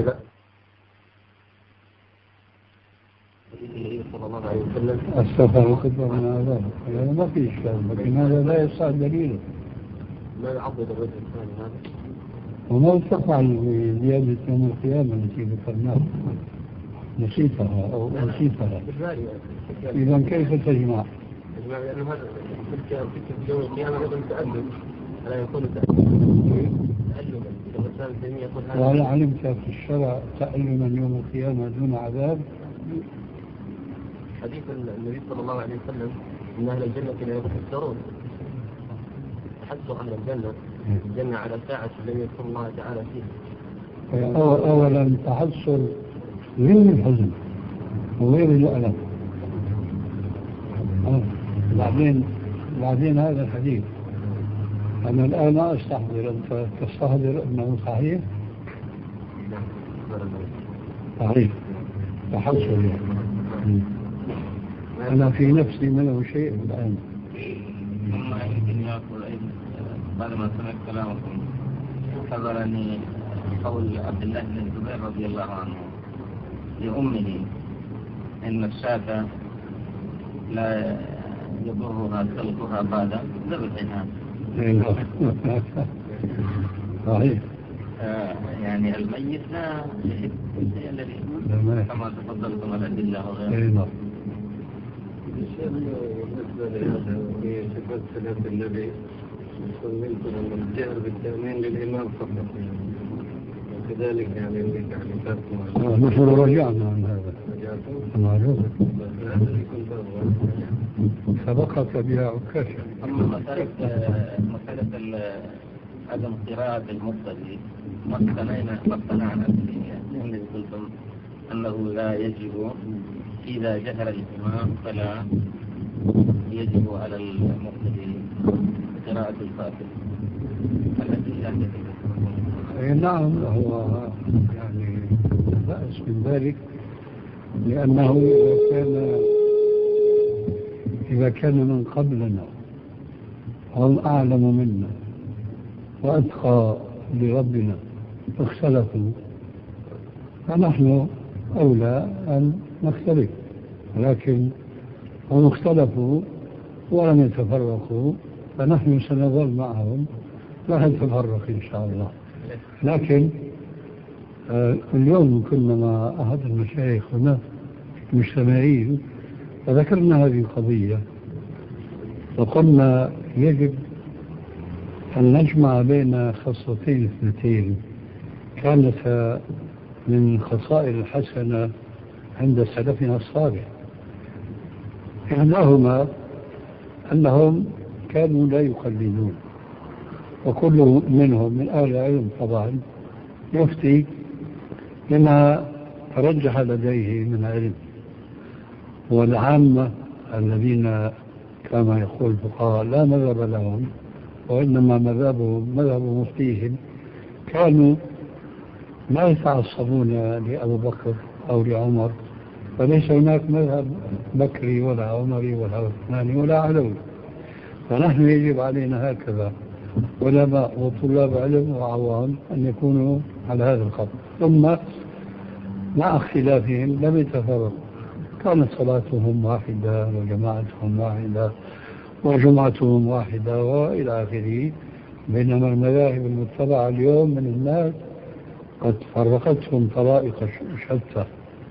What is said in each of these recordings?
لا صلى الله عليه وسلم السفر قدر من عذاب، يعني ما في إشكال، لكن هذا لا يصح دليله. ما يعضد الرجل الثاني هذا وما تفعل بزيادة يوم القيامة التي ذكرناها نسيتها أو نسيتها، إذا كيف تجمع؟ لأنه هذا في يوم القيامة أيضا تألم، ألا يكون تألما؟ وهل علمت في الشرع تألما يوم القيامة دون عذاب؟ حديث النبي صلى الله عليه وسلم إن أهل الجنة لا يتحسرون، تحسر أهل الجنة على ساعة لم يذكر الله تعالى فيها. أولا تحسر غير الحزن وغير الألم. بعدين هذا الحديث أنا الآن ما أستحضر، أنت تستحضر أنه صحيح؟ صحيح تحسر يعني. أنا في نفسي منه شيء الآن. ثم يمكن يقول بعد ما سمعت كلامكم حضرني قول عبد الله بن الزبير رضي الله عنه لأمه إن الشاة لا يضرها سلكها بعد ذبحها. صحيح. يعني الميت لا يحب الشيء الذي كما تفضلتم الأدلة وغيرها. بالنسبة لهذا في صفات صلاة النبي سميتم أن الجهر بالتأمين للإمام فقط، وكذلك يعني نحن رجعنا عن هذا. سبقت بها عكاشة. أما مسألة عدم قراءة المقتدي ما اقتنعنا به، يعني قلتم أنه لا يجب إذا جهر الإمام فلا يجب على المقتدي قراءة الفاتحة التي لا تجب. نعم، هو يعني بأس من ذلك، لأنه إذا كان من قبلنا هم أعلم منا وأتقى لربنا فاختلفوا، فنحن أولى أن نختلف، ولكن هم اختلفوا ولم يتفرقوا، فنحن سنظل معهم لا نتفرق إن شاء الله. لكن اليوم كنا مع أحد المشايخ هنا مجتمعين فذكرنا هذه القضية، وقلنا يجب أن نجمع بين خصلتين اثنتين كانت من خصائل الحسنة عند سلفنا الصالح. إحداهما أنهم كانوا لا يقلدون، وكل منهم من أهل العلم طبعا يفتي لما ترجح لديه من علم، والعامة الذين كما يقول الفقهاء لا مذهب لهم وإنما مذهبهم مذهب مفتيهم كانوا ما يتعصبون لأبو بكر أو لعمر، فليس هناك مذهب بكري ولا عمري ولا عثماني ولا علوي، فنحن يجب علينا هكذا علماء وطلاب علم وعوام أن يكونوا على هذا الخط. ثم مع اختلافهم لم يتفرقوا، كانت صلاتهم واحدة وجماعتهم واحدة وجمعتهم واحدة وإلى آخره. بينما المذاهب المتبعة اليوم من الناس قد فرقتهم طرائق شتى.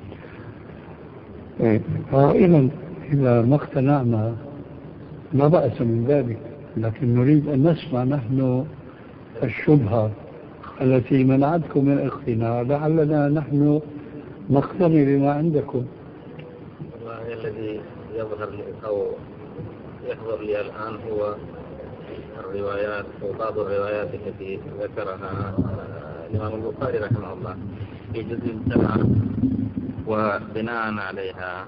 إذا ما اقتنعنا لا بأس من ذلك، لكن نريد أن نسمع نحن الشبهة التي منعتكم من الاقتناع لعلنا نحن نقتني بما عندكم. الذي يظهر لي أو يحضر لي الآن هو الروايات وبعض الروايات التي ذكرها الإمام البخاري رحمه الله في جزء 7، وبناء عليها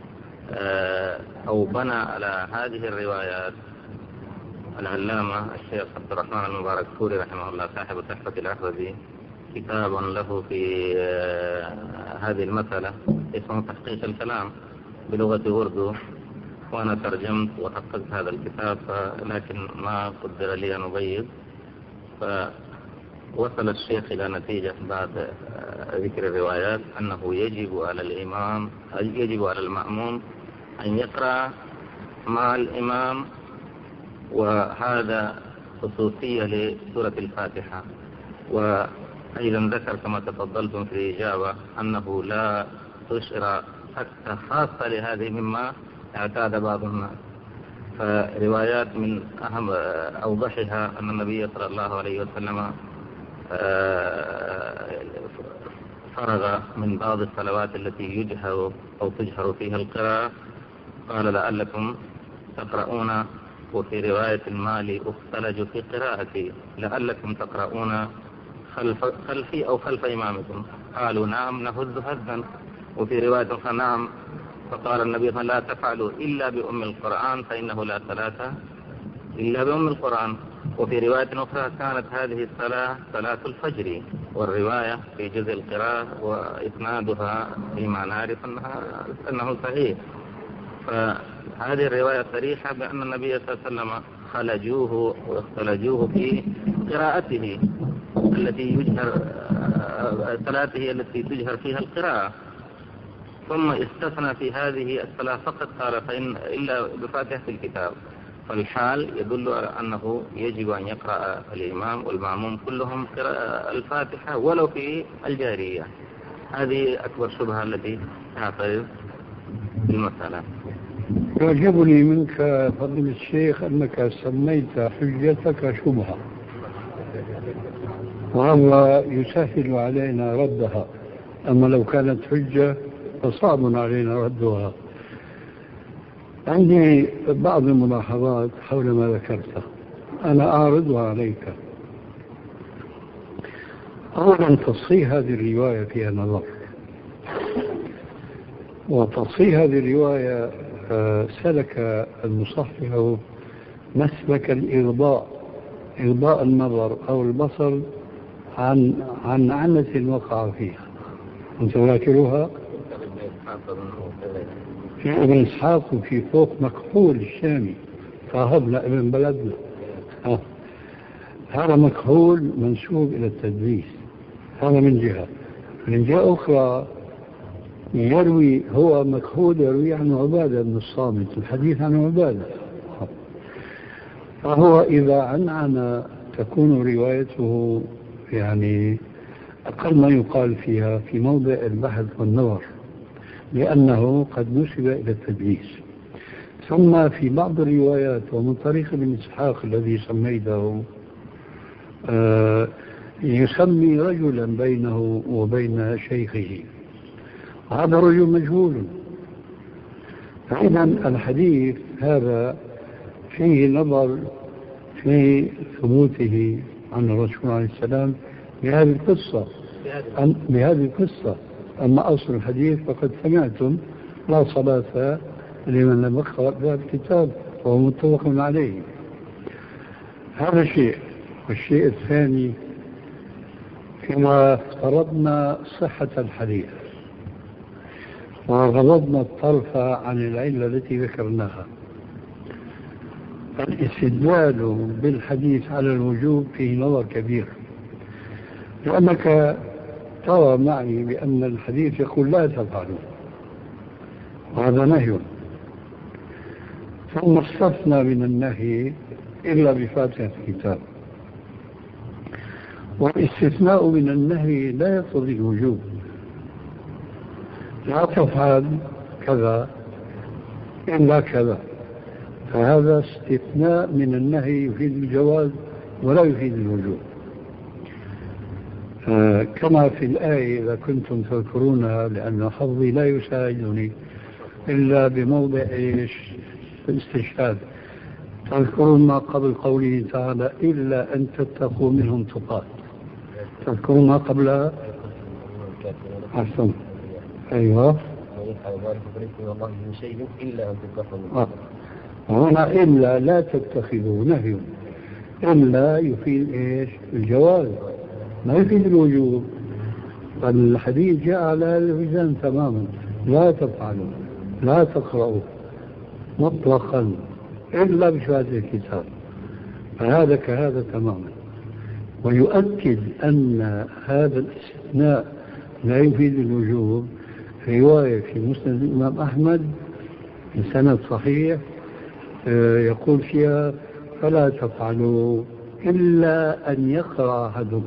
أو بنى على هذه الروايات العلامة الشيخ عبد الرحمن المباركفوري رحمه الله صاحب تحفة الأحوذي كتاب له في هذه المسألة اسمه تحقيق الكلام بلغة أردو، وأنا ترجمت وحققت هذا الكتاب، لكن ما قدر لي أن أبيض، وصل الشيخ إلى نتيجة بعد ذكر الروايات أنه يجب على المأموم أن يقرأ مع الإمام، وهذا خصوصية لسورة الفاتحة. وأيضا ذكر كما تفضلتم في الإجابة أنه لا تشعر حتى خاصة لهذه مما اعتاد بعض الناس. فروايات من أهم أوضحها أن النبي صلى الله عليه وسلم فرغ من بعض الصلوات التي يجهر أو تجهر فيها القراءة، قال لعلكم تقرؤون، وفي رواية المالي اختلج في قراءتي لعلكم تقرؤون خلفي أو خلف إمامكم، قالوا نعم نهز هزا. وفي رواية فنعم، فقال النبي صلى الله عليه وسلم لا تفعلوا إلا بأم القرآن فإنه لا صلاة إلا بأم القرآن. وفي رواية أخرى كانت هذه الصلاة صلاة الفجر، والرواية في جزء القراءة وإسنادها فيما نعرف أنه صحيح. فهذه الرواية صريحة بأن النبي صلى الله عليه وسلم خلجوه واختلجوه في قراءته التي يجهر، صلاته التي تجهر فيها القراءة، ثم استثنى في هذه الصلاة فقط قال فإن إلا بفاتحة الكتاب. فالحال يدل على أنه يجب أن يقرأ الإمام والمأموم كلهم الفاتحة ولو في الجارية. هذه أكبر شبهة التي تعترض المسألة. يعجبني منك فضيلة الشيخ أنك سميت حجتك شبهة، وهو يسهل علينا ردها، أما لو كانت حجة فصعب علينا ردها. عندي بعض الملاحظات حول ما ذكرته، أنا أعرضها عليك. أولا، تصحيح هذه الرواية فيها نظر، وتصحيح هذه الرواية سلك المصحح مسلك الإغضاء، إغضاء النظر أو البصر عن عنة وقع فيها. أنت ذاكرها في ابن إسحاق وفي فوق مكحول الشامي، صاحبنا ابن بلدنا. هذا مكحول منسوب إلى التدليس، هذا من جهة. من جهة أخرى يروي، هو مكحول يروي عن عبادة بن الصامت، الحديث عن عبادة، فهو إذا عنعن تكون روايته يعني أقل ما يقال فيها في موضع البحث والنظر، لأنه قد نسب إلى التدليس. ثم في بعض الروايات ومن طريق ابن إسحاق الذي سميته يسمي رجلا بينه وبين شيخه، هذا رجل مجهول. فإذا الحديث هذا فيه نظر في ثبوته عن الرسول عليه السلام بهذه القصة. أما أصل الحديث فقد سمعتم لا صلاة لمن لم يقرأ بهذا الكتاب، وهو متفق عليه. هذا شيء. والشيء الثاني، كما افترضنا صحة الحديث وغضضنا الطرف عن العلة التي ذكرناها، الاستدلال بالحديث على الوجوب فيه نظر كبير، لأنك ترى معي بأن الحديث يقول لا تفعلوا، وهذا نهي، ثم استثنى من النهي إلا بفاتحة الكتاب. والاستثناء من النهي لا يقتضي الوجوب، لا تفعل كذا إلا كذا، فهذا استثناء من النهي يفيد الجواز ولا يفيد الوجوب. كما في الآية إذا كنتم تذكرونها، لأن حظي لا يساعدني إلا بموضع الاستشهاد، تذكرون ما قبل قوله تعالى إلا أن تتقوا منهم تقات، تذكرون ما قبلها. أحسن. أيوة. هنا إلا لا تتخذوا نهي، إلا يفيد إيش؟ الجواز، ما يفيد الوجوب. فالحديث جاء على الوزن تماما، لا تفعلوا لا تقرأوا مطلقا إلا بشهادة الكتاب، فهذا كهذا تماما. ويؤكد أن هذا الاستثناء لا يفيد الوجوب رواية في مسند الإمام أحمد بسند صحيح يقول فيها فلا تفعلوا إلا أن يقرأ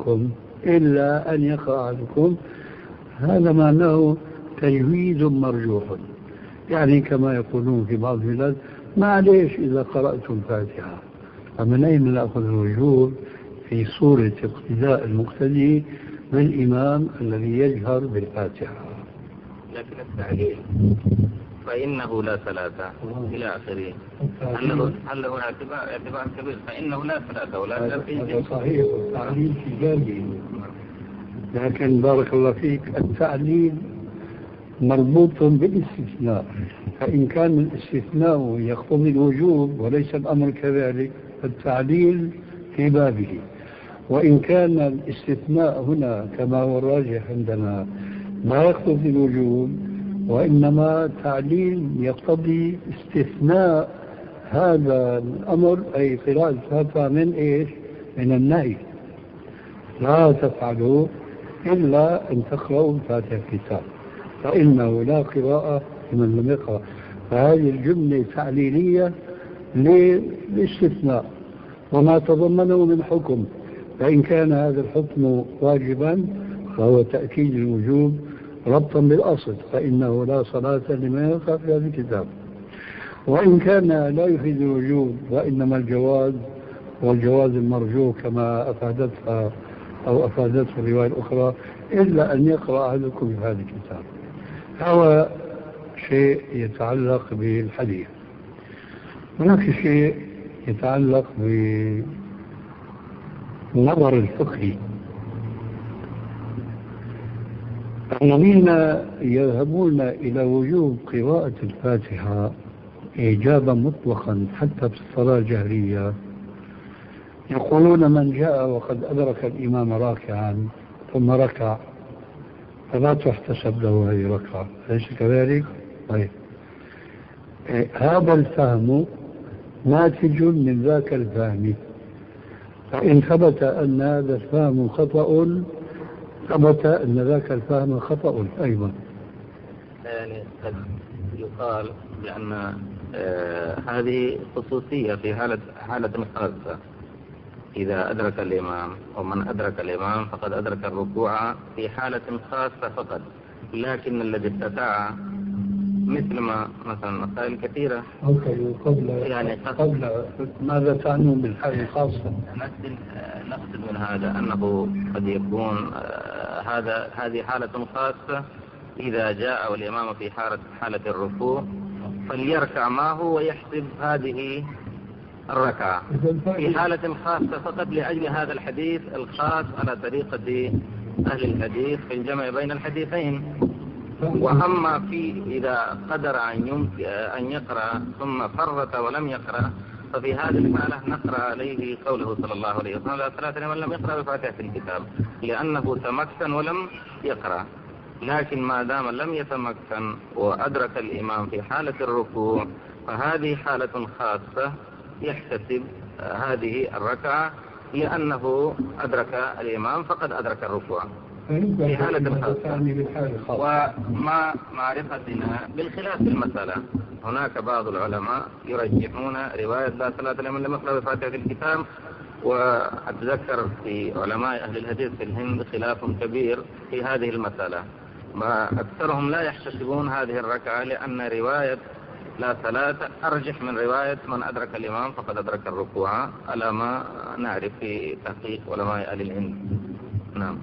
أحدكم هذا معناه تجويز مرجوح، يعني كما يقولون في بعض البلاد معليش إذا قرأت الفاتحة. فمن أين نأخذ الوجوب في صورة اقتداء المقتدي بالإمام الذي يجهر بالفاتحة؟ لكن التعليل فإنه لا صلاة إلى آخره هل له اعتبار كبير؟ فإنه لا صلاة ولا هذا صحيح، التعليل في جانبه، لكن بارك الله فيك التعليل مربوط بالاستثناء، فإن كان الاستثناء يقتضي الوجوب وليس الأمر كذلك فالتعليل في بابه، وإن كان الاستثناء هنا كما هو الراجح عندنا ما يقتضي الوجوب وإنما تعليل يقتضي استثناء هذا الأمر، أي قراءة الفاتحة من إيش؟ من النهي، لا تفعلوا إلا أن تقرأوا الفاتحة الكتاب فإنه لا قراءة لمن لم يقرأ. فهذه الجملة تعليلية للاستثناء وما تضمنه من حكم، فإن كان هذا الحكم واجبا فهو تأكيد الوجوب ربطا بالأصل، فإنه لا صلاة لمن يقرأ في هذا الكتاب. وإن كان لا يفيد الوجوب وإنما الجواز، والجواز المرجوح كما أفادتها أو أفادته الرواية الأخرى إلا أن يقرأ أحدكم في هذا الكتاب. هذا شيء يتعلق بالحديث. هناك شيء يتعلق بالنظر الفقهي. الذين يذهبون إلى وجوب قراءة الفاتحة إيجابا مطلقا حتى في الصلاة الجهرية يقولون من جاء وقد أدرك الإمام راكعا ثم ركع فلا تحتسب له هذه الركعة، أليس كذلك؟ طيب، هذا الفهم ناتج من ذاك الفهم، فإن ثبت أن هذا الفهم خطأ ثبت أن ذاك الفهم خطأ أيضا. يعني قد يقال بأن هذه خصوصية في حالة خاصة، إذا أدرك الإمام ومن أدرك الإمام فقد أدرك الركوع في حالة خاصة فقط، لكن الذي استطاع مثل ما مثلا مسائل كثيرة قبل ماذا تعنون بالحالة الخاصة؟ نقصد من هذا أنه قد يكون هذه حالة خاصة إذا جاء والإمام في حالة الركوع فليركع معه ويحسب هذه الركعة في حالة خاصة فقط لأجل هذا الحديث الخاص على طريقة أهل الحديث في الجمع بين الحديثين. وأما إذا قدر أن يقرأ ثم فرط ولم يقرأ ففي هذه الحالة نقرأ عليه قوله صلى الله عليه وسلم لا صلاة لمن لم يقرأ بفاتحة الكتاب، لأنه تمكن ولم يقرأ. لكن ما دام لم يتمكن وأدرك الإمام في حالة الركوع فهذه حالة خاصة يحتسب هذه الركعة لأنه أدرك الإمام فقد أدرك الركوع في حالة خاصة. وما معرفتنا بالخلاف في المسألة، هناك بعض العلماء يرجحون رواية لا صلاة لمن لم يقرأ بفاتحة الكتاب، وأتذكر في علماء أهل الحديث في الهند خلاف كبير في هذه المسألة، أكثرهم لا يحتسبون هذه الركعة لأن رواية لا صلاة أرجح من رواية من أدرك الإمام فقد أدرك الركوع على ما نعرف في تحقيق علماء أهل الهند. نعم.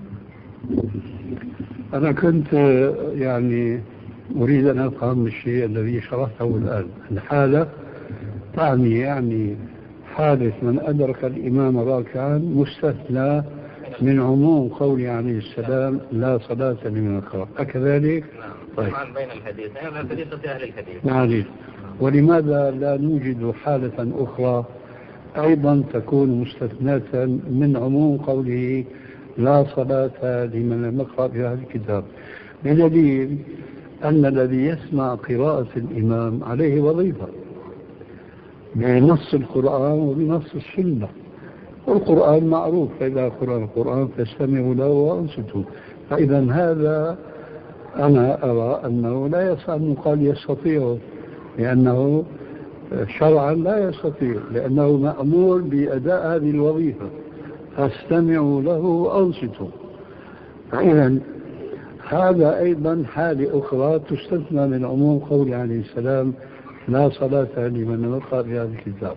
أنا كنت يعني أريد أن أفهم الشيء الذي شرحته الآن. الحالة تعني يعني حادث من أدرك الإمام راكعا مستثنى من عموم قوله عليه السلام لا صلاة لمن يقرأ، أكذلك؟ طيب. بين الحديثين والحديث في أهل الحديث. نعم. ولماذا لا نوجد حالة أخرى أيضا تكون مستثناة من عموم قوله لا صلاة لمن لم يقرأ في هذا الكتاب، بدليل أن الذي يسمع قراءة الإمام عليه وظيفة بنص القرآن وبنص السنة، والقرآن معروف، فإذا قرأ القرآن فاستمعوا له وأنصتوا. فإذا هذا أنا أرى أنه لا يصح أن يقال يستطيع، لأنه شرعا لا يستطيع، لأنه مأمور بأداء هذه الوظيفة، فاستمعوا له وأنصتوا. فإذا هذا أيضا حالة أخرى تستثنى من عموم قول عليه السلام لا صلاة لمن وقع بهذا الكتاب.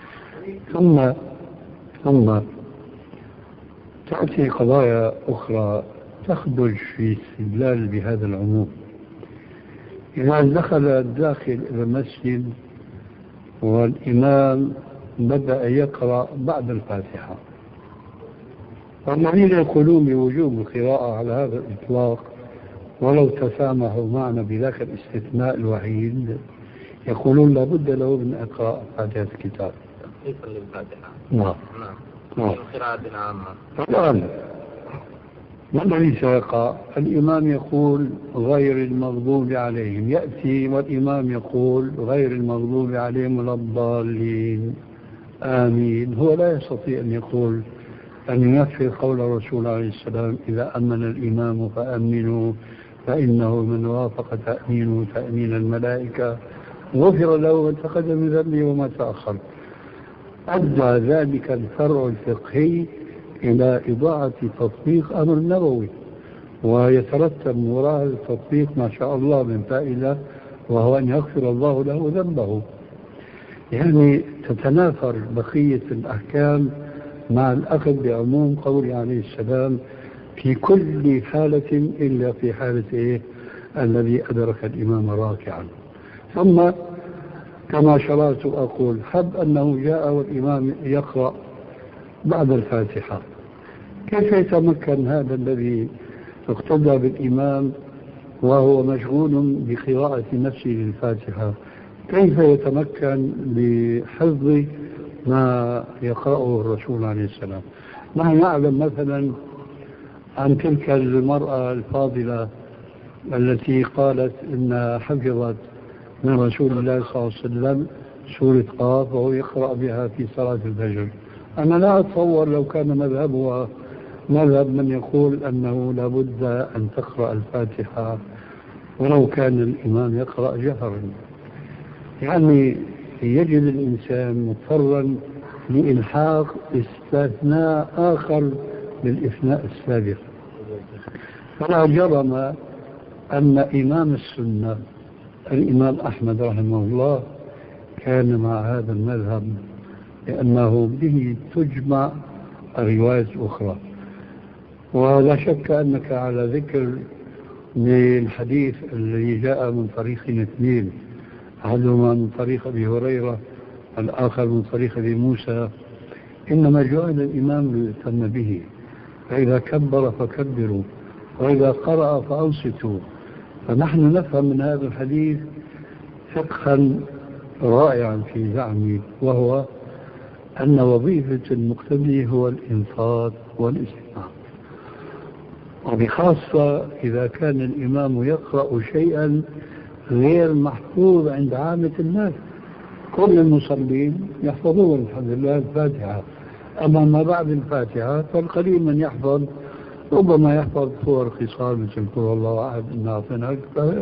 ثم تأتي قضايا أخرى تخرج في استدلال بهذا العموم. إذا دخل الداخل إلى المسجد والإمام بدأ يقرأ بعد الفاتحة، والذين يقولون بوجوب القراءة على هذا الإطلاق ولو تسامحوا معنا بذاك الاستثناء الوحيد يقولون لابد له من إقراء فاتحة الكتاب. تخصيصا للفاتحة. نعم. القراءة عامة. الآن ما الذي سيقع؟ الإمام يقول غير المغضوب عليهم، يأتي والإمام يقول غير المغضوب عليهم ولا الضالين آمين. هو لا يستطيع أن يقول أن ينفذ قول الرسول عليه السلام إذا أمن الإمام فأمنوا فإنه من وافق تأمينه تأمين الملائكة غفر له ما تقدم من ذنبه وما تأخر. أدى ذلك الفرع الفقهي إلى إضاعة تطبيق أمر نبوي، ويترتب وراء التطبيق ما شاء الله من فائدة، وهو أن يغفر الله له ذنبه. يعني تتنافر بقية الأحكام مع الأخذ بعموم قول عليه السلام في كل حالة إلا في حالة الذي أدرك الإمام راكعا. ثم كما شرعت أقول حب أنه جاء والإمام يقرأ بعد الفاتحة، كيف يتمكن هذا الذي اقتدى بالإمام وهو مشغول بقراءة نفسه للفاتحة، كيف يتمكن بحفظ ما يقرأه الرسول عليه السلام؟ نحن نعلم مثلا عن تلك المرأة الفاضلة التي قالت إنها حفظت من رسول الله صلى الله عليه وسلم سورة قاف وهو يقرأ بها في صلاة الفجر. أنا لا أتصور لو كان مذهبها مذهب من يقول أنه لابد أن تقرأ الفاتحة ولو كان الإمام يقرأ جهرا. يعني يجد الإنسان مضطرا لإلحاق استثناء آخر للإثناء السابق. فلا جرم أن إمام السنة الإمام أحمد رحمه الله كان مع هذا المذهب، لأنه به تجمع الروايات الأخرى. ولا شك أنك على ذكر للحديث الذي جاء من طريق اثنين، أحدهما من طريق أبي هريرة الآخر من طريق أبي موسى، إنما جعل الإمام ليؤتم به، فإذا كبر فكبروا وإذا قرأ فأنصتوا. فنحن نفهم من هذا الحديث فقها رائعا في زعمي، وهو أن وظيفة المقتدي هو الإنصات والاستماع، وبخاصة إذا كان الإمام يقرأ شيئا غير محفوظ عند عامة الناس. كل المصلين يحفظون الحمد لله الفاتحة، أما ما بعد الفاتحة فالقليل من يحفظ، ربما يحفظ صور خصال مثل قل الله أحد إنا أعطيناك.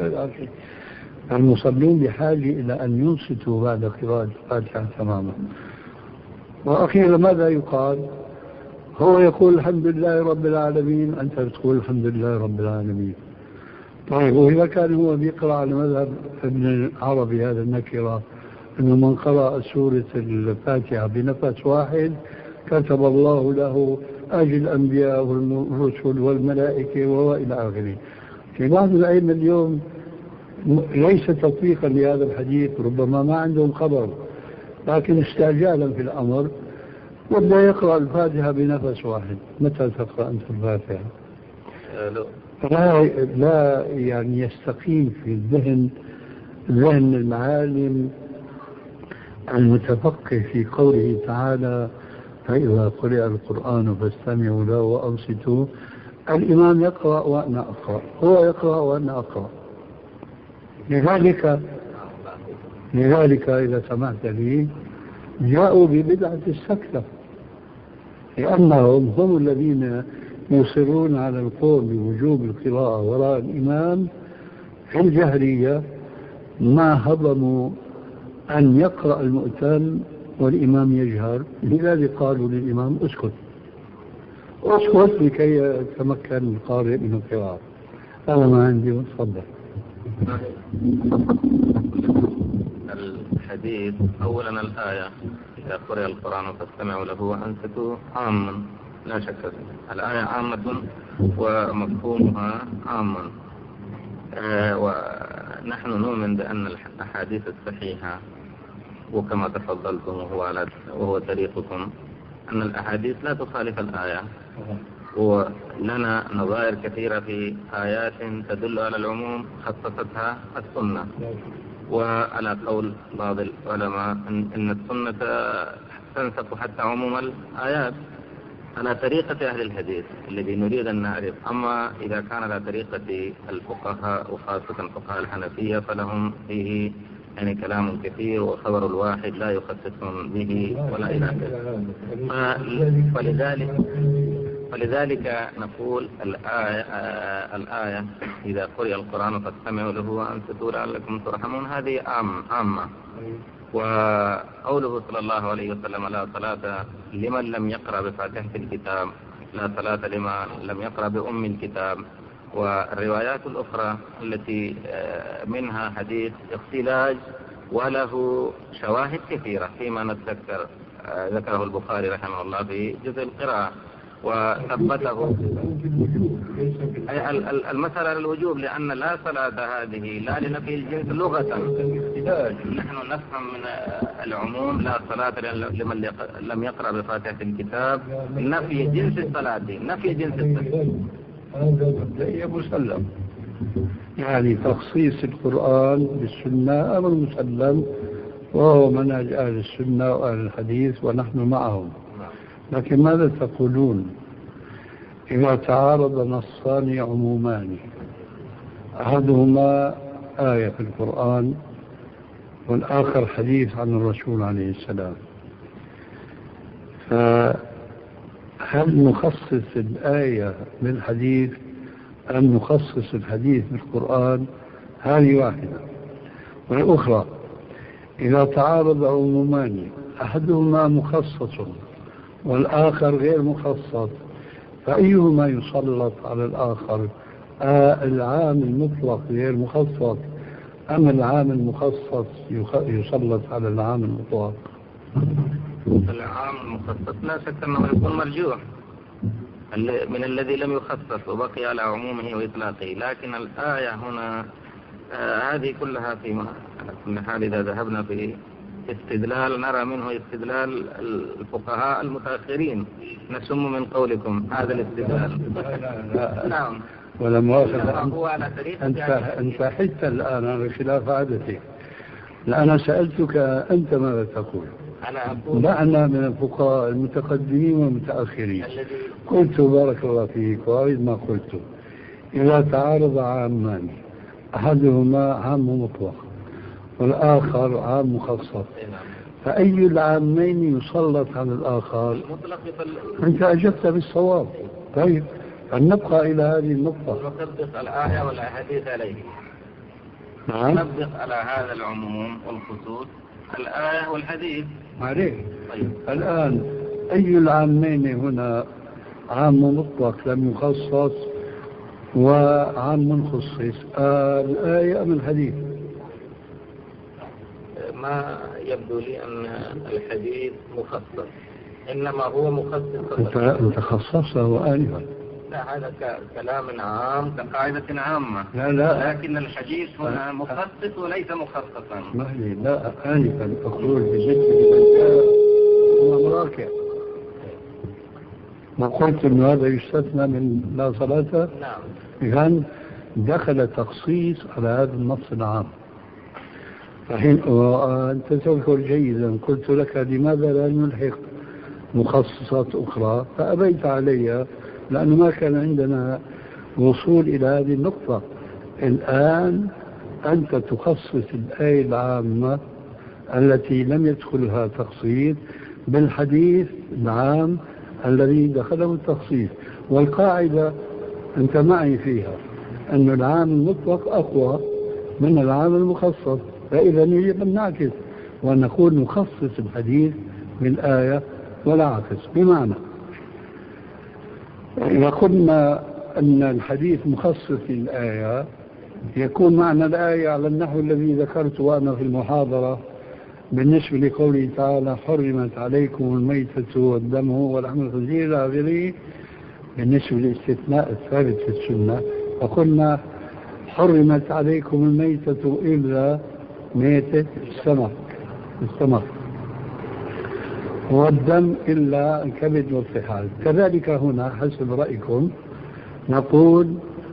المصلون بحاجة إلى أن ينصتوا بعد قراءة الفاتحة تماما. وأخيرا ماذا يقال؟ هو يقول الحمد لله رب العالمين، أنت تقول الحمد لله رب العالمين. طيب وإذا كان هو بيقرأ على مذهب ابن العربي هذا النكرة أنه من قرأ سورة الفاتحة بنفس واحد كتب الله له أجر الأنبياء والرسل والملائكة وإلى آخره. في بعض الأئمة اليوم ليس تطبيقا لهذا الحديث، ربما ما عندهم خبر، لكن استعجالا في الأمر وبدأ يقرأ الفاتحة بنفس واحد. متى تقرأ أنت الفاتحة؟ لا يعني يستقيم في ذهن المعالم المتفقه في قوله تعالى فإذا قرئ القرآن فاستمعوا له وأنصتوا. الإمام يقرأ وأنا أقرأ، هو يقرأ وأنا أقرأ. لذلك إذا سمعت لي جاءوا ببدعة السكتة، لأنهم هم الذين يصرون على القول بوجوب القراءة وراء الإمام في الجهرية، ما هضموا أن يقرأ المؤتم والإمام يجهر. لذلك قالوا للإمام اسكت لكي يتمكن القارئ من القراءة. هذا ما عندي، وتفضل. الحديث أولا الآية إذا قرأ القرآن فاستمعوا له وأنصتوا عاما لا شك فيه. الآية عامة ومفهومها عاما، ونحن نؤمن بأن الأحاديث الصحيحة وكما تفضلتم وهو طريقكم أن الأحاديث لا تخالف الآية، ولنا نظائر كثيرة في آيات تدل على العموم خصصتها السنة، وعلى قول بعض العلماء إن السنة تنسق حتى عموم الآيات على طريقة أهل الحديث الذي نريد أن نعرف. أما إذا كان على طريقة الفقهاء وخاصة فقهاء الحنفية فلهم فيه يعني كلام كثير، وخبر الواحد لا يخصصون به ولا إلى آخره. فلذلك نقول الآية إذا قرئ القرآن فاستمعوا له وأنصتوا لعلكم ترحمون هذه عامة. وقوله صلى الله عليه وسلم لا صلاة لمن لم يقرأ بفاتحة الكتاب، لا صلاة لمن لم يقرأ بأم الكتاب، والروايات الأخرى التي منها حديث اختلاج وله شواهد كثيرة فيما نتذكر ذكره البخاري رحمه الله في جزء القراءة وثبته. المسألة للوجوب، لأن لا صلاة هذه لا لنفي الجنس لغة. نحن نفهم من العموم لا صلاة لمن لم يقرأ بفاتحة الكتاب، نفي جنس الصلاة، نفي جنس الصلاة. هذا مبدئي مسلم، يعني تخصيص القرآن بالسنة أمر مسلم، وهو منهج أهل السنة وأهل الحديث ونحن معهم. لكن ماذا تقولون إذا تعارض نصان عمومان، أحدهما آية في القرآن والآخر حديث عن الرسول عليه السلام، فهل نخصص الآية بالحديث أم نخصص الحديث بالقرآن؟ هذه واحدة. والأخرى إذا تعارض عمومان أحدهما مخصص والآخر غير مخصص، فأيهما يسلط على الآخر؟ العام المطلق غير مخصص أم العام المخصص يسلط على العام المطلق؟ العام المخصص لا شك أنه يكون مرجوح من الذي لم يخصص وبقي على عمومه وإطلاقه. لكن الآية هنا هذه كلها في كل حال إذا ذهبنا في استدلال نرى منه استدلال الفقهاء المتأخرين، نسم من قولكم هذا الاستدلال. نعم، ولا مؤاخذة، هو على طريقة أنت حتى الآن على خلاف عادتك. أنا سألتك أنت ماذا تقول؟ أنا أقول دعنا من الفقهاء المتقدمين والمتأخرين. قلت بارك الله فيك وأريد ما قلت، إذا تعارض عامان أحدهما عام مطلق والآخر عام مخصص، فأي العامين يسلط على الآخر؟ أنت أجبت بالصواب. طيب فلنبقى إلى هذه النقطة، نطبق الآية والأحاديث عليه. نطبق على هذا العموم والخصوص الآية والحديث عليه. طيب الآن أي العامين هنا عام مطلق لم يخصص وعام خصص، الآية أم الحديث؟ ما يبدو لي أن الحديث مخصص، إنما هو مخصص. أنت خصصه آنفا. لا، هذا كلام عام كقاعدة عامة. لا لكن الحديث هنا مخصص وليس مخصصا. لا، آنفا أقول بالنسبة لمن كان هو مراكع، ما قلت أن هذا يستثنى من لا صلاة. نعم، إذن دخل تخصيص على هذا النص العام. وأنت تذكر جيدا، قلت لك لماذا لا نلحق مخصصات أخرى، فأبيت علي لأنه ما كان عندنا وصول إلى هذه النقطة. الآن أنت تخصص الآية العامة التي لم يدخلها تخصيص بالحديث العام الذي دخله التخصيص. والقاعدة أنت معي فيها أن العام المطلق أقوى من العام المخصص، فإذا يجب أن نعكس ونقول نخصص الحديث بالآية ولا عكس. بمعنى إذا قلنا أن الحديث مخصص للآية يكون معنى الآية على النحو الذي ذكرته أنا في المحاضرة بالنسبة لقوله تعالى حرمت عليكم الميتة والدم ولحم الخنزير إلى آخره، بالنسبة للاستثناء الثابت في السنة. وقلنا حرمت عليكم الميتة إلا ميتة السمك والدم إلا الكبد والطحال. كذلك هنا حسب رأيكم نقول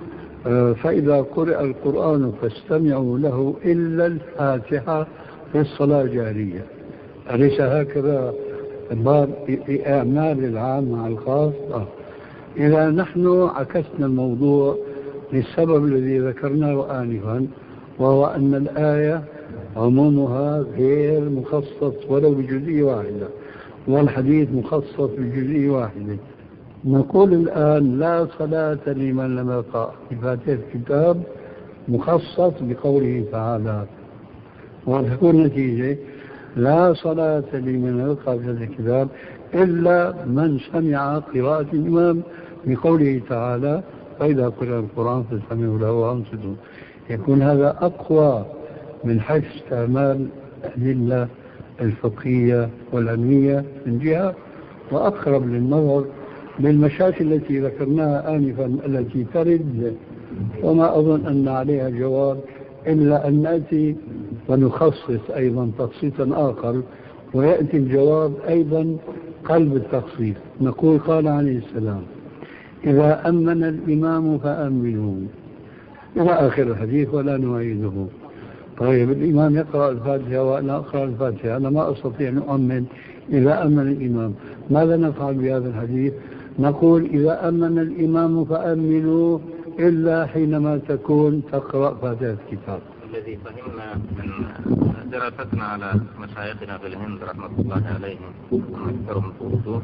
فإذا قرأ القرآن فاستمعوا له إلا الفاتحة في الصلاة جارية. أليس هكذا باب إعمال العام مع الخاص؟ إذا نحن عكسنا الموضوع للسبب الذي ذكرناه آنفا، وهو أن الآية عمومها غير مخصص ولو بجزئية واحدة، والحديث مخصص بجزئية واحدة. نقول الآن لا صلاة لمن لم يقرأ بفاتحة الكتاب مخصص بقوله تعالى، وتكون النتيجة لا صلاة لمن يقرأ بفاتحة الكتاب إلا من سمع قراءة الإمام بقوله تعالى فإذا قرأ القرآن فاستمعوا له وأنصتوا. يكون هذا أقوى من حيث استعمال الأدلة الفقهية والعلمية من جهة، وأقرب للنظر للمشاكل التي ذكرناها آنفا التي ترد، وما أظن أن عليها جواب إلا أن نأتي ونخصص أيضا تخصيصا آخر، ويأتي الجواب أيضا قلب التخصيص. نقول قال عليه السلام إذا أمن الإمام فأمنوا إلى آخر الحديث ولا نعيده. طيب الإمام يقرأ الفاتحة وأنا أقرأ الفاتحة، أنا ما أستطيع أن أؤمن إذا أمن الإمام، ماذا نفعل بهذا الحديث؟ نقول إذا أمن الإمام فأمنوا إلا حينما تكون تقرأ فاتحة الكتاب. الذي فهمنا من دراستنا على مشايخنا في الهند رحمة الله عليهم أكثرهم توفوا،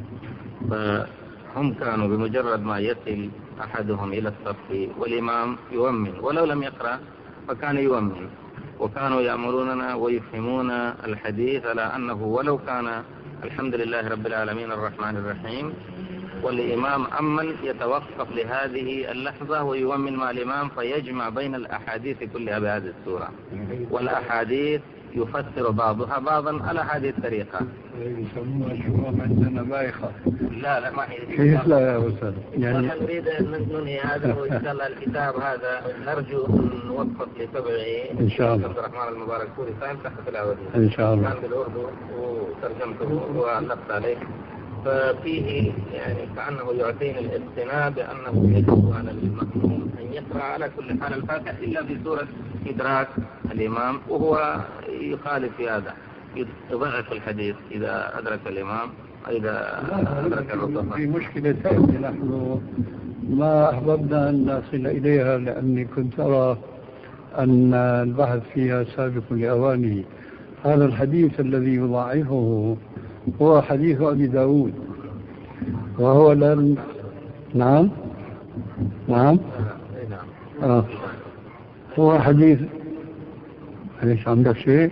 فهم كانوا بمجرد ما يصل أحدهم إلى الصف والإمام يؤمن ولو لم يقرأ فكان يؤمن، وكانوا يأمروننا ويفهمون الحديث على أنه ولو كان الحمد لله رب العالمين الرحمن الرحيم والإمام أمن يتوقف لهذه اللحظة ويؤمن مع الإمام فيجمع بين الأحاديث كلها بهذه الصورة، والأحاديث يفسر بعضها بعضا على هذه الطريقة. يسموها شباب عندنا بايخة. لا ما هي كيف لا يا أستاذ؟ يعني نريد أن ننهي هذا، وإن شاء الله الكتاب هذا نرجو أن نوفق لتبعه إن شاء الله. عبد الرحمن المبارك فوري صاحب تحت العودية إن شاء الله. كان بالأردو وترجمته وعلقت عليه، ففيه يعني كأنه يعطينا الاقتناع بأنه يجب على المأموم أن يقرأ على كل حال الفاتحة إلا في سورة إدراك الإمام، وهو يخالف في هذا، يضعف الحديث إذا أدرك الإمام إذا أدرك الركوع. في مشكلة ثانية نحن ما أحببنا أن نصل إليها، لأني كنت أرى أن البحث فيها سابق لأوانه. هذا الحديث الذي يضاعفه هو حديث أبي داود، وهو لم نعم هو حديث ليش عندك شيء؟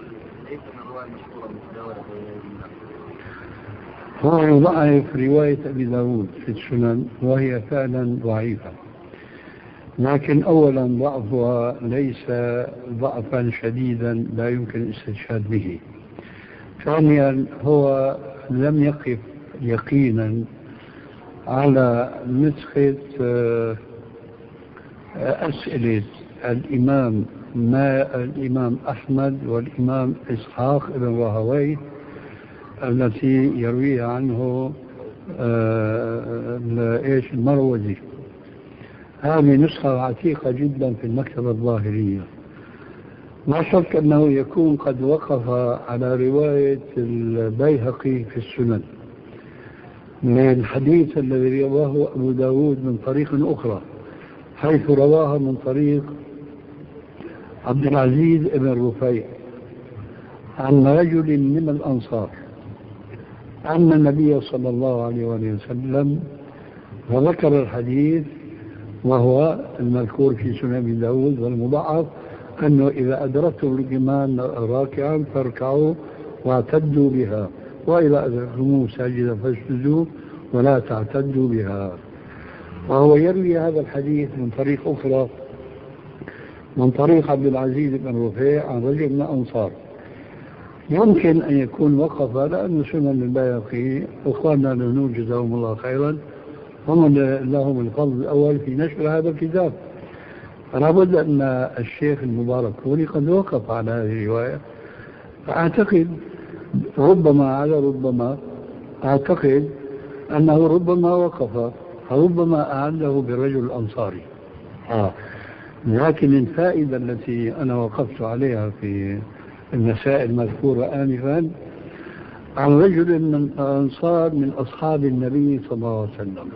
هو يضعف رواية أبي داود في السنن وهي فعلا ضعيفة، لكن أولا ضعفها ليس ضعفا شديدا لا يمكن الاستشهاد به. ثانيا هو لم يقف يقينا على نسخة أسئلة الإمام أحمد والإمام إسحاق بن راهويه التي يرويها عنه المروزي. هذه نسخة عتيقة جدا في المكتبة الظاهرية، ما شك أنه يكون قد وقف على رواية البيهقي في السنن من الحديث الذي رواه أبو داود من طريق أخرى، حيث رواها من طريق عبد العزيز بن رفيع عن رجل من الأنصار أن النبي صلى الله عليه وسلم وذكر الحديث وهو المذكور في سنن أبي داود والمضاعف أنه إذا أدركتم الإمام راكعا فاركعوا واعتدوا بها، وإذا أدركتموه ساجدا فاسجدوا ولا تعتدوا بها. وهو يروي هذا الحديث من طريق أخرى، من طريق عبد العزيز بن رفيع عن رجل من الأنصار. يمكن أن يكون وقف، لأن سنن البيهقي إخواننا لنور جزاهم الله خيرا هم لهم الفضل الأول في نشر هذا الكتاب. لابد أن الشيخ المباركفوري قد وقف على هذه الرواية، فأعتقد أعتقد أنه ربما وقف، ربما أعده بالرجل الأنصاري. لكن الفائدة التي أنا وقفت عليها في المسائل المذكورة آنفا عن رجل من الأنصار من أصحاب النبي صلى الله عليه وسلم.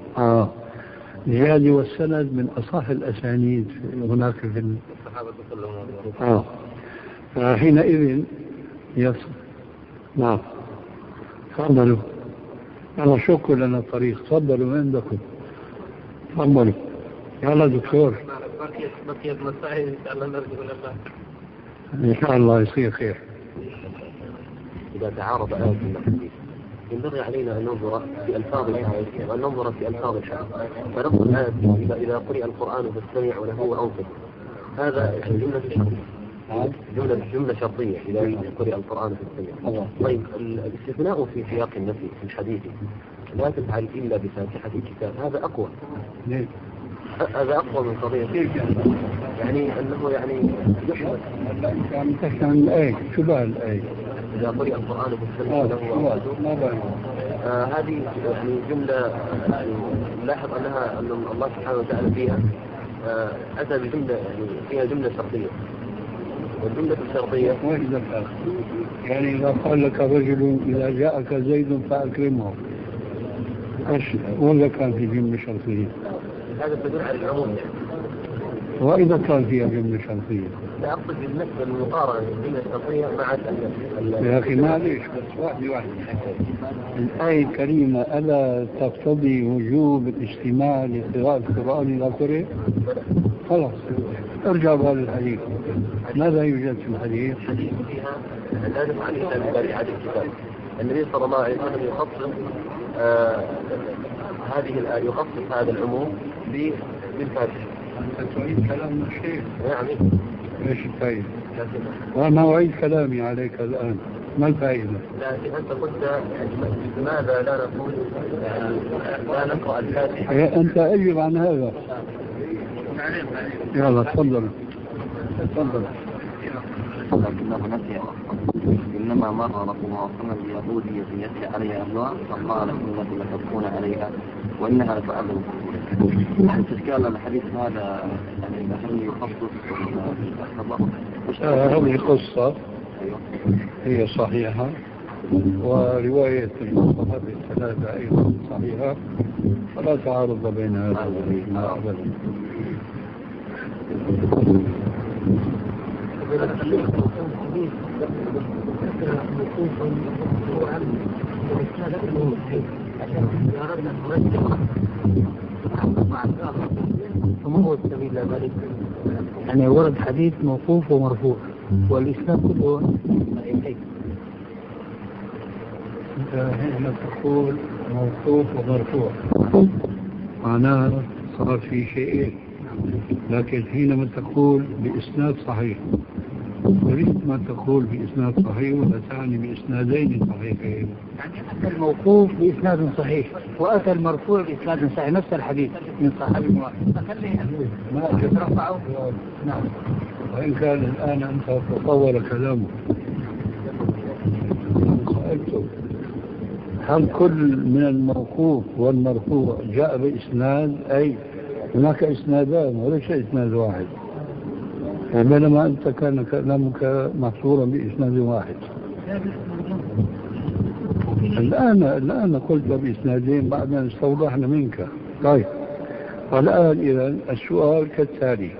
زيادة والسند من أصح الأسانيد هناك في الصحابة كلهم. فحينئذ يصل. نعم تفضلوا، أنا شكر لنا الطريق، تفضلوا عندكم، تفضلوا. يلا دكتور، بقيت مسائل إن شاء الله نرجو لله. إن شاء الله يصير خير. إذا تعارض آيات الحديث ينبغي علينا أن ننظر في ألفاظ الآية وأن ننظر في ألفاظ الحديث. فلفظ الآية إذا قرئ القرآن فاستمعوا له وأنصتوا، هذا جملة شرطية، جملة شرطية إذا قرئ القرآن فاستمعوا. طيب الاستثناء في سياق النفي في الحديث لا تفعل إلا بفاتحة الكتاب، هذا أقوى. هذا أقوى من قضية يعني أنه يعني تحكي الآية، شو بقى الآية؟ إذا قرئ القرآن فاستمعوا له وأنصتوا. هذه يعني جملة يعني نلاحظ أنها أن الله سبحانه وتعالى فيها أتى بجملة يعني فيها جملة شرطية، والجملة الشرطية يعني إذا قال لك رجل إذا جاءك زيد فأكرمه، ولا كان في جملة شرطية؟ هذا تدل على العموم يعني. وإذا كان فيها جملة شرطية؟ لا أقصد بالنسبة للمقارنة الجملة الشرطية مع يا أخي معليش بس واحدة الآية الكريمة ألا تقتضي وجوب الاجتماع لقراءة القرآن إلى آخره؟ خلاص ارجع بهذا الحديث. ماذا يوجد في الحديث؟ الحديث فيها لا نفعل إلا بفاتحة الكتاب. النبي صلى الله عليه وسلم يخصص هذه الآية، يخصص هذا العموم بالفاتحة. أنت تعيد كلام الشيخ؟ نعم. ايش الفائدة؟ وأنا أعيد كلامي عليك الآن، ما الفائدة؟ لكن أنت قلت لماذا لا نقول لا نقرأ الفاتحة؟ أنت أجب عن هذا. يلا تفضل. لكنه نسي، إنما مر رسول الله صلى الله عليه وسلم بيهودية يتلي عليها أهواء فقال إنكم لتبقون عليها وإنها لتعلم. استشكال الحديث هذا يعني هل يخصص هذه قصة هي صحيحة، ورواية المصطفى الثلاثة أيضا صحيحة، فلا تعارض بين هذا أبدا. يعني ورد حديث موقوف ومرفوع والإسناد كله صحيح. أنت هنا تقول موقوف ومرفوع معناه صار في شيئين، لكن حينما تقول بإسناد صحيح تريد ما تقول بإسناد صحيح ولا تعني بإسنادين صحيحين؟ يعني أتى الموقوف بإسناد صحيح وأتى المرفوع بإسناد صحيح، نفس الحديث من صحابي واحد. ما رفعه. نعم. وإن كان الآن أنت تطور كلامه. سألته هل كل من الموقوف والمرفوع جاء بإسناد؟ أي هناك إسنادان وليس إسناد واحد، بينما أنت كان كلامك محصورا بإسناد واحد. الآن قلت بإسنادين بعد أن استوضحنا منك. طيب والآن إذا السؤال كالتالي: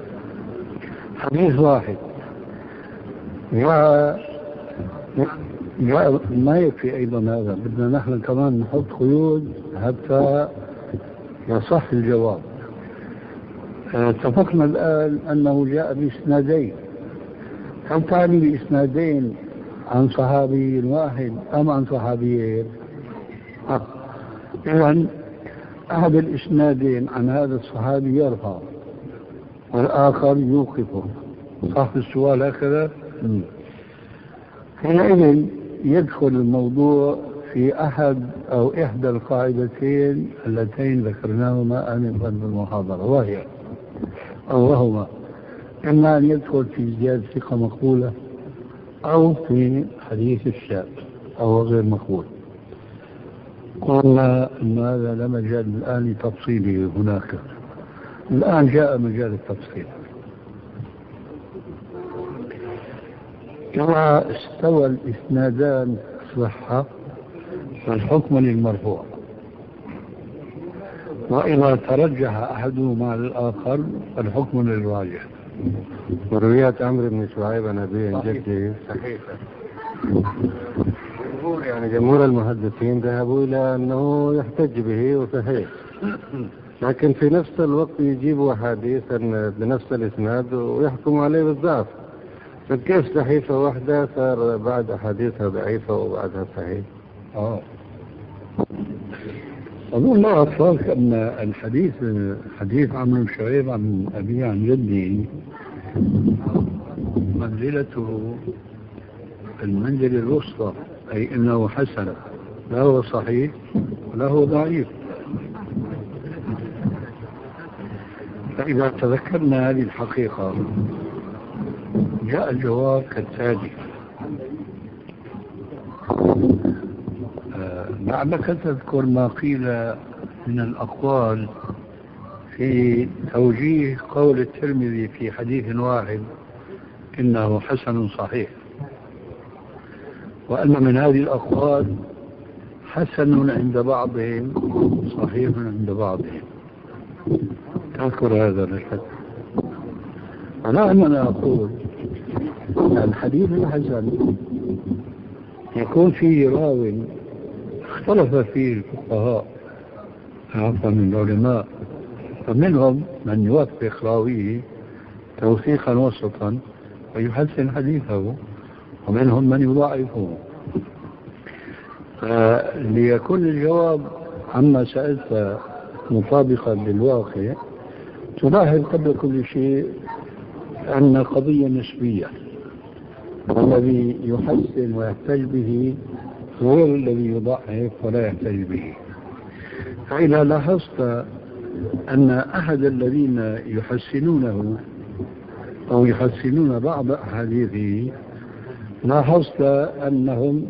حديث واحد لا ما يكفي أيضا هذا، بدنا نحن كمان نحط قيود حتى يصح الجواب. اتفقنا الآن أنه جاء بإسنادين، هل تعني بإسنادين عن صحابي واحد أم عن صحابيين؟ إذن أحد الإسنادين عن هذا الصحابي يرفع والآخر يوقفه، صح السؤال هكذا؟ حينئذ يدخل الموضوع في أحد أو إحدى القاعدتين اللتين ذكرناهما آنفا في المحاضرة، وهما إما أن يدخل في زيادة ثقة مقبولة أو في حديث الشاذ أو غير مقبول. قلنا أن هذا لا مجال الآن لتفصيله هناك، الآن جاء مجال التفصيل. كما استوى الإسنادان صحة فالحكم للمرفوع، وإذا ترجح أحدهما على الآخر فالحكم للراجح. ورويات عمرو بن شعيب عن أبيه عن جده صحيحة. جمهور المحدثين ذهبوا إلى أنه يحتج به وصحيح، لكن في نفس الوقت يجيبوا أحاديث بنفس الإسناد ويحكموا عليه بالضعف. فكيف صحيفة واحدة صار بعد أحاديثها ضعيفة وبعدها صحيح؟ أظن لا أطلاق أن الحديث حديث عمرو بن شعيب عن أبيه عن جده منزلته المنزلة الوسطى، أي أنه حسن، لا هو صحيح ولا هو ضعيف. فإذا تذكرنا هذه الحقيقة جاء الجواب كالتالي: لعلك تذكر ما قيل من الأقوال في توجيه قول الترمذي في حديث واحد إنه حسن صحيح، وأن من هذه الأقوال حسن عند بعضهم صحيح عند بعضهم. تذكر هذا الحديث؟ أنا أننا أقول الحديث الحسن يكون فيه راو اختلف فيه الفقهاء عفوا من العلماء، فمنهم من يوثق راويه توثيقا وسطا ويحسن حديثه، ومنهم من يضاعفه. ليكون الجواب عما سألت مطابقا للواقع، تلاحظ قبل كل شيء أن قضية نسبية، والذي يحسن ويحتج به غير الذي يضعف ولا يحتج به. فإذا لاحظت أن أحد الذين يحسنونه أو يحسنون بعض أحاديثه، لاحظت أنهم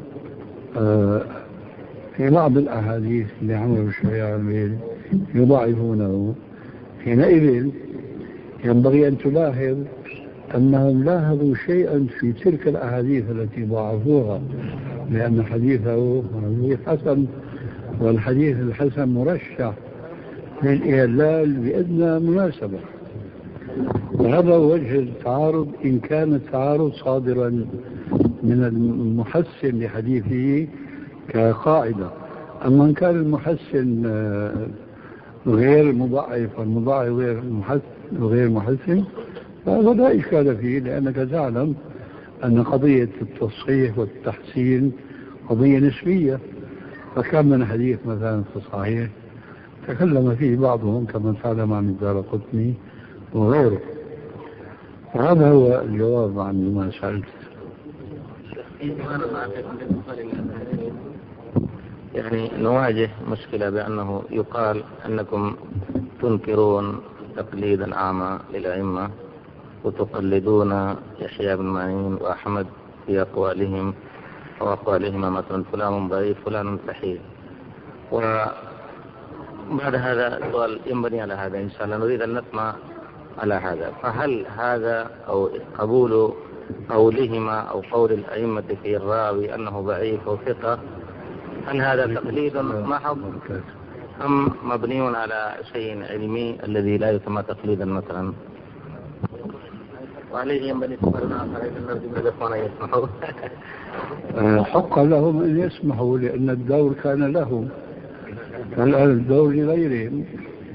في بعض الأحاديث لعمرو بن شعيب يضعفونه. حينئذ ينبغي أن تلاحظ أنهم لاحظوا شيئا في تلك الأحاديث التي ضعفوها، لأن حديثه حسن، والحديث الحسن مرشح للإعلال بأدنى مناسبة. وهذا وجه التعارض، إن كان التعارض صادرا من المحسن لحديثه كقاعدة. أما إن كان المحسن غير مضاعف والمضاعف غير محسن فهذا لا إشكال فيه، لأنك تعلم أن قضية التصحيح والتحسين قضية نسبية. فكم من حديث مثلا في الصحيح تكلم فيه بعضهم كما تعلم عن الدارقطني وغيره. هذا هو الجواب عن ما سألت. يعني نواجه مشكلة بأنه يقال أنكم تنكرون تقليدا أعمى للأئمة وتقلدون يحيى بن معين وأحمد في أقوالهم أو أقوالهما، مثلا فلان ضعيف فلان صحيح. وبعد هذا السؤال ينبني على هذا إن شاء الله، نريد أن نسمع على هذا. فهل هذا أو قبول قولهما أو قول الأئمة في الراوي أنه ضعيف أو ثقة، هل هذا تقليد محض أم مبني على شيء علمي الذي لا يسمى تقليدا مثلا؟ وعليه ينبني سؤال آخر أيضا نرجو من الإخوان أن يسمحوا. حق لهم أن يسمحوا لأن الدور كان لهم، الآن الدور لغيرهم.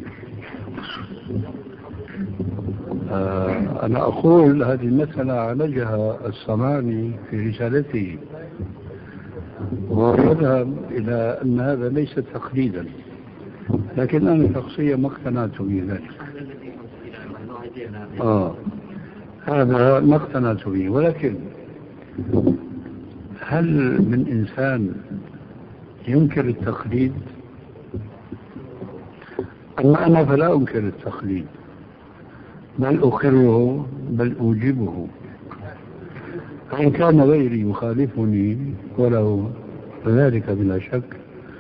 أنا أقول هذه المسألة عالجها الصماني في رسالته، ويذهب إلى أن هذا ليس تقليدا، لكن أنا شخصيا ما اقتنعت بذلك. هذا ما اقتنعت به. ولكن هل من إنسان ينكر التقليد؟ أما أنا فلا أنكر التقليد، بل أقره بل أوجبه، وإن كان غيري يخالفني وله ذلك بلا شك،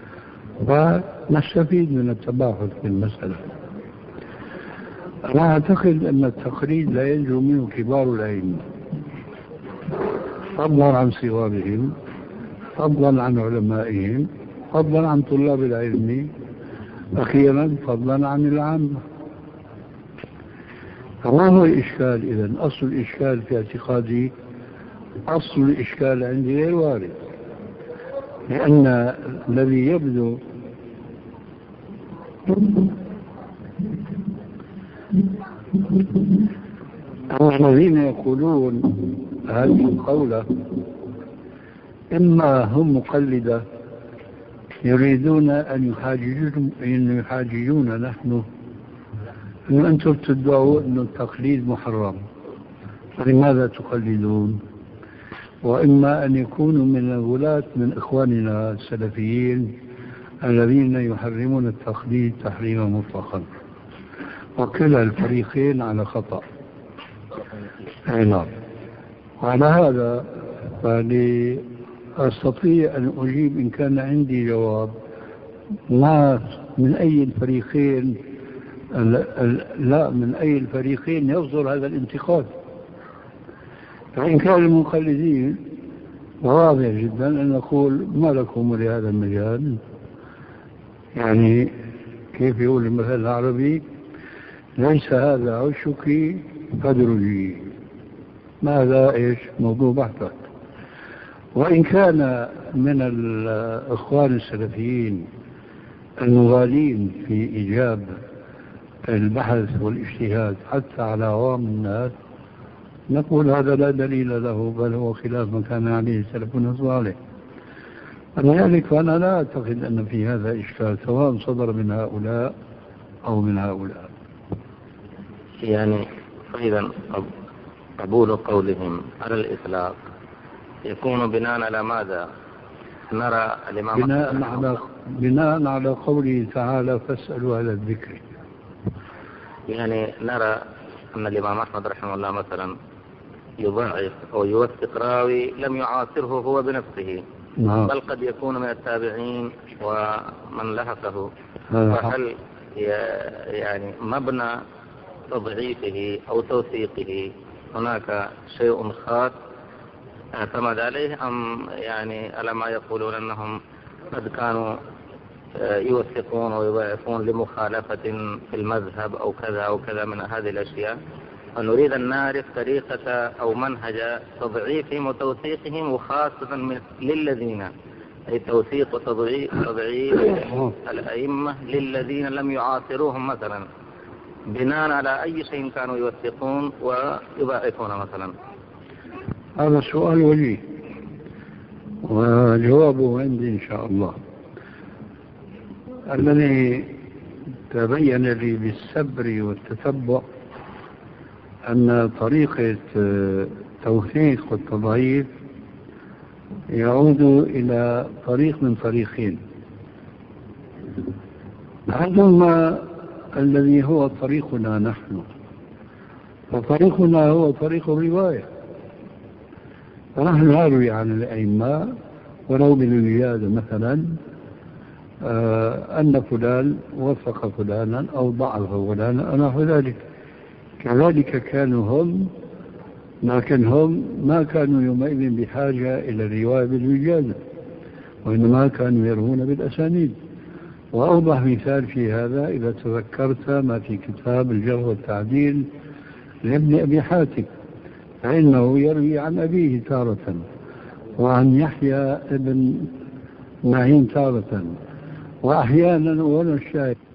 فنستفيد من التباحث في المسألة. أنا أعتقد أن التقليد لا ينجو منه كبار الأئمة، فضلا عن صغارهم، فضلا عن علمائهم، فضلا عن طلاب العلم، أخيرا فضلا عن العامة. فما هو الإشكال إذن؟ أصل الإشكال في اعتقادي، أصل الإشكال عندي غير وارد، لأن الذي يبدو أن الذين يقولون هذه القولة إما هم مقلدة يريدون أن يحاججون نحن أن أنتم تدعوا أن التقليد محرم، فلماذا تقلدون؟ وإما أن يكونوا من الغلاة من إخواننا السلفيين الذين يحرمون التقليد تحريما مطلقا، وكلا الفريقين على خطأ. نعم. وعلى هذا فلي أستطيع أن أجيب إن كان عندي جواب ما من أي الفريقين، لا من أي الفريقين يصدر هذا الانتقاد. فإن كان المقلدين واضح جدا أن نقول ما لكم لهذا المجال، يعني كيف يقول المثل العربي ليس هذا عشك فادرجي، ماذا إيش موضوع بحثك. وإن كان من الإخوان السلفيين المغالين في إيجاب البحث والاجتهاد حتى على عوام الناس، نقول هذا لا دليل له، بل هو خلاف ما كان عليه سلفنا الصالح. لذلك فأنا لا أعتقد أن في هذا إشكال سواء صدر من هؤلاء أو من هؤلاء. يعني فإذا قبول قولهم على الإطلاق يكون بناء على ماذا؟ نرى الإمام بناء على قوله تعالى فاسألوا على الذكر. يعني نرى أن الإمام أحمد رحمه الله مثلا يضعف أو يوثق راوي لم يعاصره هو بنفسه، بل قد يكون من التابعين ومن لحقه. فهل يعني مبنى تضعيفه أو توثيقه هناك شيء خاص اعتمد عليه، أم يعني على ما يقولون أنهم قد كانوا يوثقون ويضعفون لمخالفة في المذهب أو كذا أو كذا من هذه الأشياء؟ ونريد أن نعرف طريقة أو منهج تضعيفهم وتوثيقهم، وخاصة للذين، أي توثيق وتضعيف الأئمة للذين لم يعاصروهم مثلا، بناء على أي شيء كانوا يوثقون ويضعفون مثلا. هذا سؤال وجيه وجوابه عندي إن شاء الله. الذي تبين لي بالسبر والتتبع أن طريقة التوثيق والتضعيف يعود إلى طريق من طريقين، أحدهما الذي هو طريقنا نحن، وطريقنا هو طريق الرواية، فنحن نروي عن الأئمة ولو بالزيادة مثلا أن فلان وثق فلانا أو ضعف فلانا نحو ذلك. كذلك كانوا هم، لكن هم ما كانوا يومئذ بحاجة إلى الرواية بالوجادة، وإنما كانوا يروون بالأسانيد. وأوضح مثال في هذا إذا تذكرت ما في كتاب الجرح والتعديل لابن أبي حاتم، فإنه يروي عن أبيه تارة، وعن يحيى بن معين تارة، وأحيانا وأنا الشاهد.